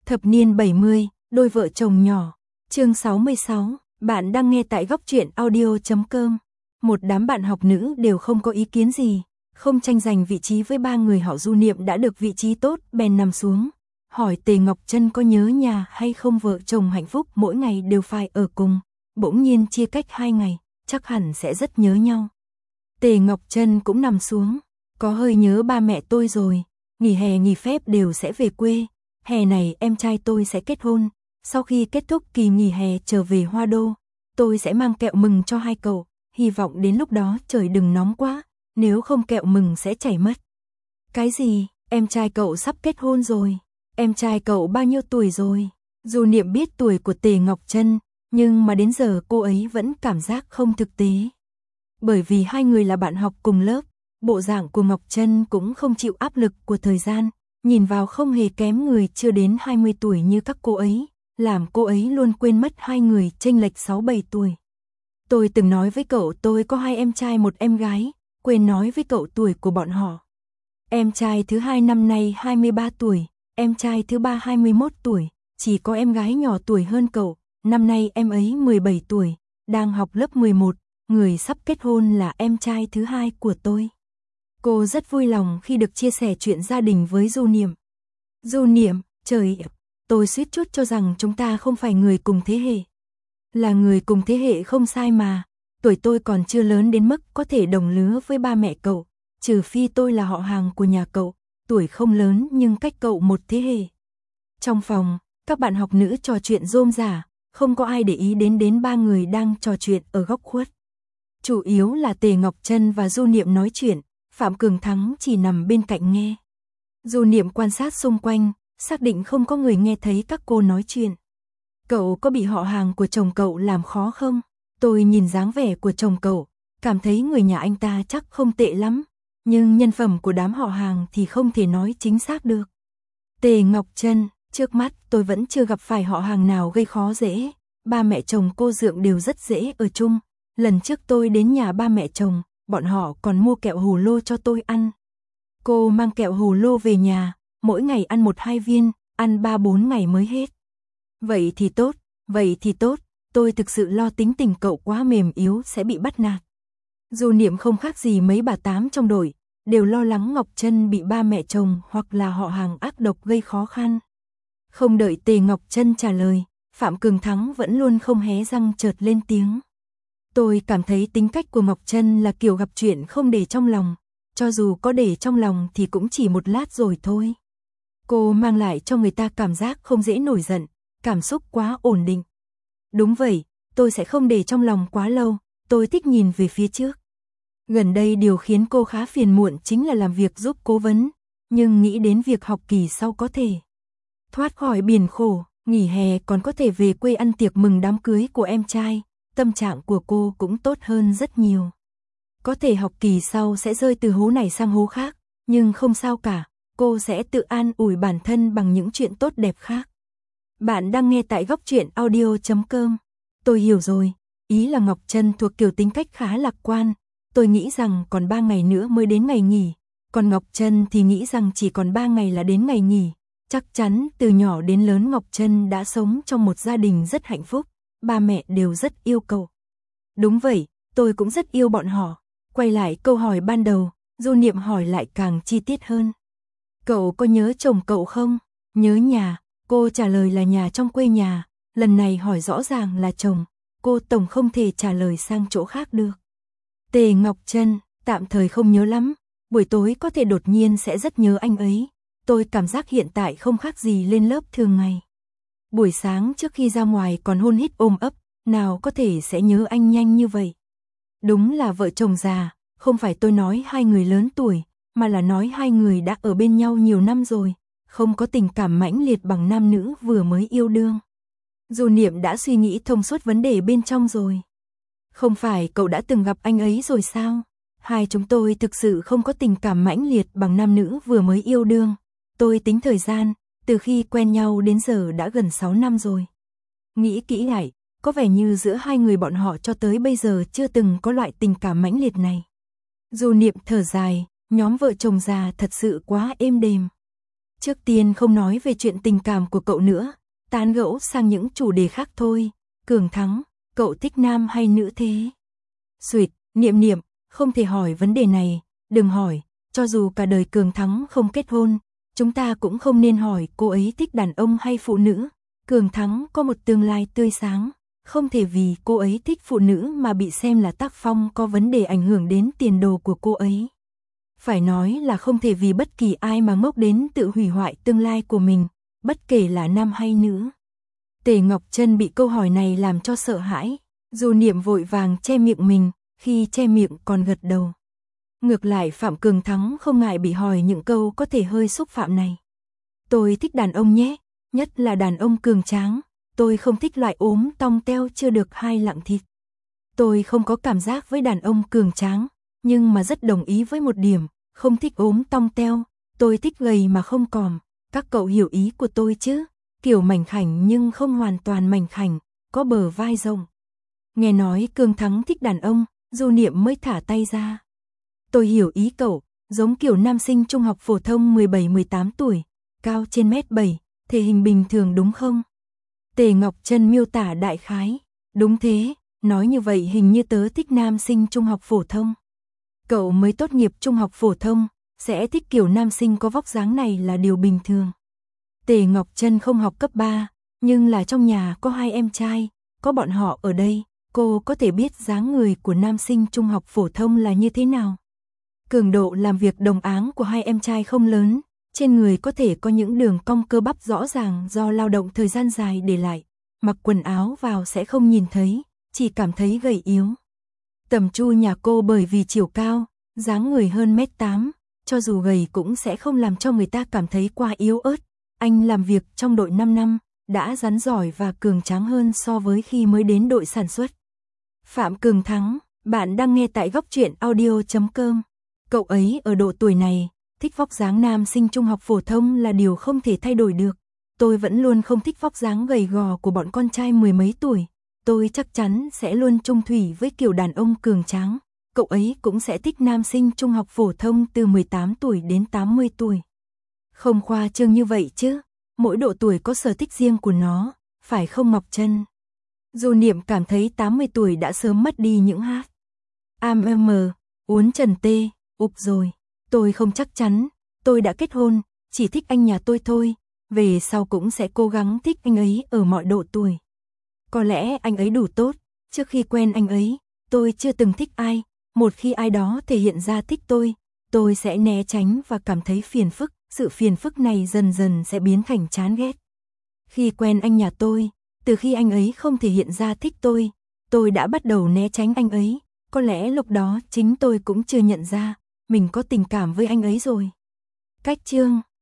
Thập niên 70, đôi vợ chồng nhỏ. Chương 66, bạn đang nghe tại góc truyện audio.com. Một đám bạn học nữ đều không có ý kiến gì, không tranh giành vị trí với ba người họ. Du Niệm đã được vị trí tốt, bèn nằm xuống, hỏi Tề Ngọc Chân có nhớ nhà hay không. Vợ chồng hạnh phúc mỗi ngày đều phải ở cùng, bỗng nhiên chia cách 2 ngày, chắc hẳn sẽ rất nhớ nhau. Tề Ngọc Chân cũng nằm xuống, có hơi nhớ ba mẹ tôi rồi, nghỉ hè nghỉ phép đều sẽ về quê. Hè này em trai tôi sẽ kết hôn, sau khi kết thúc kỳ nghỉ hè trở về Hoa Đô, tôi sẽ mang kẹo mừng cho hai cậu, hy vọng đến lúc đó trời đừng nóng quá, nếu không kẹo mừng sẽ chảy mất. Cái gì, em trai cậu sắp kết hôn rồi? Em trai cậu bao nhiêu tuổi rồi? Du Niệm biết tuổi của Tề Ngọc Chân, nhưng mà đến giờ cô ấy vẫn cảm giác không thực tế. Bởi vì hai người là bạn học cùng lớp, bộ dạng của Ngọc Chân cũng không chịu áp lực của thời gian, nhìn vào không hề kém người chưa đến 20 tuổi như các cô ấy, làm cô ấy luôn quên mất hai người chênh lệch 6-7 tuổi. Tôi từng nói với cậu tôi có 2 em trai 1 em gái, quên nói với cậu tuổi của bọn họ. Em trai thứ 2 năm nay 23 tuổi, em trai thứ 3 21 tuổi, chỉ có em gái nhỏ tuổi hơn cậu, năm nay em ấy 17 tuổi, đang học lớp 11, người sắp kết hôn là em trai thứ 2 của tôi. Cô rất vui lòng khi được chia sẻ chuyện gia đình với Du Niệm. Du Niệm, trời, tôi suýt chút cho rằng chúng ta không phải người cùng thế hệ. Là người cùng thế hệ không sai mà, tuổi tôi còn chưa lớn đến mức có thể đồng lứa với ba mẹ cậu, trừ phi tôi là họ hàng của nhà cậu, tuổi không lớn nhưng cách cậu một thế hệ. Trong phòng, các bạn học nữ trò chuyện rôm rả, không có ai để ý đến ba người đang trò chuyện ở góc khuất. Chủ yếu là Tề Ngọc Chân và Du Niệm nói chuyện, Phạm Cường Thắng chỉ nằm bên cạnh nghe. Du Niệm quan sát xung quanh, xác định không có người nghe thấy các cô nói chuyện. Cậu có bị họ hàng của chồng cậu làm khó không? Tôi nhìn dáng vẻ của chồng cậu, cảm thấy người nhà anh ta chắc không tệ lắm, nhưng nhân phẩm của đám họ hàng thì không thể nói chính xác được. Tề Ngọc Chân, trước mắt tôi vẫn chưa gặp phải họ hàng nào gây khó dễ, ba mẹ chồng cô Dượng đều rất dễ ở chung. Lần trước tôi đến nhà ba mẹ chồng, bọn họ còn mua kẹo hồ lô cho tôi ăn. Cô mang kẹo hồ lô về nhà, mỗi ngày ăn 1-2 viên, ăn 3-4 ngày mới hết. Vậy thì tốt, tôi thực sự lo tính tình cậu quá mềm yếu sẽ bị bắt nạt. Du Niệm không khác gì mấy bà tám trong đội, đều lo lắng Ngọc Chân bị ba mẹ chồng hoặc là họ hàng ác độc gây khó khăn. Không đợi Tề Ngọc Chân trả lời, Phạm Cường Thắng vẫn luôn không hé răng chợt lên tiếng. Tôi cảm thấy tính cách của Ngọc Chân là kiểu gặp chuyện không để trong lòng, cho dù có để trong lòng thì cũng chỉ một lát rồi thôi. Cô mang lại cho người ta cảm giác không dễ nổi giận, cảm xúc quá ổn định. Đúng vậy, tôi sẽ không để trong lòng quá lâu, tôi thích nhìn về phía trước. Gần đây điều khiến cô khá phiền muộn chính là làm việc giúp cố vấn, nhưng nghĩ đến việc học kỳ sau có thể thoát khỏi biển khổ, nghỉ hè còn có thể về quê ăn tiệc mừng đám cưới của em trai, tâm trạng của cô cũng tốt hơn rất nhiều. Có thể học kỳ sau sẽ rơi từ hố này sang hố khác, nhưng không sao cả, cô sẽ tự an ủi bản thân bằng những chuyện tốt đẹp khác. Bạn đang nghe tại góc truyện audio.com. Tôi hiểu rồi, ý là Ngọc Chân thuộc kiểu tính cách khá lạc quan, tôi nghĩ rằng còn 3 ngày nữa mới đến ngày nghỉ, còn Ngọc Chân thì nghĩ rằng chỉ còn 3 ngày là đến ngày nghỉ. Chắc chắn từ nhỏ đến lớn Ngọc Chân đã sống trong một gia đình rất hạnh phúc, ba mẹ đều rất yêu cậu. Đúng vậy, tôi cũng rất yêu bọn họ. Quay lại câu hỏi ban đầu, Du Niệm hỏi lại càng chi tiết hơn. Cậu có nhớ chồng cậu không? Nhớ nhà, cô trả lời là nhà trong quê nhà, lần này hỏi rõ ràng là chồng, cô tổng không thể trả lời sang chỗ khác được. Tề Ngọc Chân, tạm thời không nhớ lắm, buổi tối có thể đột nhiên sẽ rất nhớ anh ấy, tôi cảm giác hiện tại không khác gì lên lớp thường ngày. Buổi sáng trước khi ra ngoài còn hôn hít ôm ấp, nào có thể sẽ nhớ anh nhanh như vậy. Đúng là vợ chồng già, không phải tôi nói hai người lớn tuổi, mà là nói hai người đã ở bên nhau nhiều năm rồi, không có tình cảm mãnh liệt bằng nam nữ vừa mới yêu đương. Du Niệm đã suy nghĩ thông suốt vấn đề bên trong rồi. Không phải cậu đã từng gặp anh ấy rồi sao? Hai chúng tôi thực sự không có tình cảm mãnh liệt bằng nam nữ vừa mới yêu đương. Tôi tính thời gian, từ khi quen nhau đến giờ đã gần 6 năm rồi. Nghĩ kỹ lại, có vẻ như giữa hai người bọn họ cho tới bây giờ chưa từng có loại tình cảm mãnh liệt này. Du Niệm thở dài, nhóm vợ chồng già thật sự quá êm đềm. Trước tiên không nói về chuyện tình cảm của cậu nữa, tán gẫu sang những chủ đề khác thôi. Cường Thắng, cậu thích nam hay nữ thế? Xuyệt, Niệm Niệm, không thể hỏi vấn đề này, đừng hỏi, cho dù cả đời Cường Thắng không kết hôn, chúng ta cũng không nên hỏi cô ấy thích đàn ông hay phụ nữ. Cường Thắng có một tương lai tươi sáng, không thể vì cô ấy thích phụ nữ mà bị xem là tác phong có vấn đề ảnh hưởng đến tiền đồ của cô ấy. Phải nói là không thể vì bất kỳ ai mà ngốc đến tự hủy hoại tương lai của mình, bất kể là nam hay nữ. Tề Ngọc Trân bị câu hỏi này làm cho sợ hãi, dù Niệm vội vàng che miệng mình, khi che miệng còn gật đầu. Ngược lại Phạm Cường Thắng không ngại bị hỏi những câu có thể hơi xúc phạm này. Tôi thích đàn ông nhé, nhất là đàn ông cường tráng, tôi không thích loại ốm tong teo chưa được 2 lạng thịt. Tôi không có cảm giác với đàn ông cường tráng, nhưng mà rất đồng ý với một điểm, không thích ốm tong teo, tôi thích gầy mà không còm, các cậu hiểu ý của tôi chứ, kiểu mảnh khảnh nhưng không hoàn toàn mảnh khảnh, có bờ vai rộng. Nghe nói Cường Thắng thích đàn ông, Du Niệm mới thả tay ra. Tôi hiểu ý cậu, giống kiểu nam sinh trung học phổ thông 17-18 tuổi, cao trên 1m7, thể hình bình thường đúng không? Tề Ngọc Trân miêu tả đại khái, đúng thế, nói như vậy hình như tớ thích nam sinh trung học phổ thông. Cậu mới tốt nghiệp trung học phổ thông, sẽ thích kiểu nam sinh có vóc dáng này là điều bình thường. Tề Ngọc Trân không học cấp 3, nhưng là trong nhà có 2 em trai, có bọn họ ở đây, cô có thể biết dáng người của nam sinh trung học phổ thông là như thế nào. Cường độ làm việc đồng áng của 2 em trai không lớn, trên người có thể có những đường cong cơ bắp rõ ràng do lao động thời gian dài để lại, mặc quần áo vào sẽ không nhìn thấy, chỉ cảm thấy gầy yếu. Tầm Chu nhà cô bởi vì chiều cao, dáng người hơn 1m8, cho dù gầy cũng sẽ không làm cho người ta cảm thấy quá yếu ớt. Anh làm việc trong đội 5 năm, đã rắn giỏi và cường tráng hơn so với khi mới đến đội sản xuất. Phạm Cường Thắng, bạn đang nghe tại Góc Truyện Audio.com. Cậu ấy ở độ tuổi này, thích vóc dáng nam sinh trung học phổ thông là điều không thể thay đổi được. Tôi vẫn luôn không thích vóc dáng gầy gò của bọn con trai mười mấy tuổi. Tôi chắc chắn sẽ luôn chung thủy với kiểu đàn ông cường tráng. Cậu ấy cũng sẽ thích nam sinh trung học phổ thông từ 18 tuổi đến 80 tuổi. Không khoa trương như vậy chứ, mỗi độ tuổi có sở thích riêng của nó, phải không Ngọc Trân? Du Niệm cảm thấy 80 tuổi đã sớm mất đi những hát. Uốn trần tê, rồi, tôi không chắc chắn, tôi đã kết hôn, chỉ thích anh nhà tôi thôi, về sau cũng sẽ cố gắng thích anh ấy ở mọi độ tuổi. Có lẽ anh ấy đủ tốt, trước khi quen anh ấy, tôi chưa từng thích ai, một khi ai đó thể hiện ra thích tôi sẽ né tránh và cảm thấy phiền phức, sự phiền phức này dần dần sẽ biến thành chán ghét. Khi quen anh nhà tôi, từ khi anh ấy không thể hiện ra thích tôi đã bắt đầu né tránh anh ấy, có lẽ lúc đó chính tôi cũng chưa nhận ra, mình có tình cảm với anh ấy rồi. Cách chương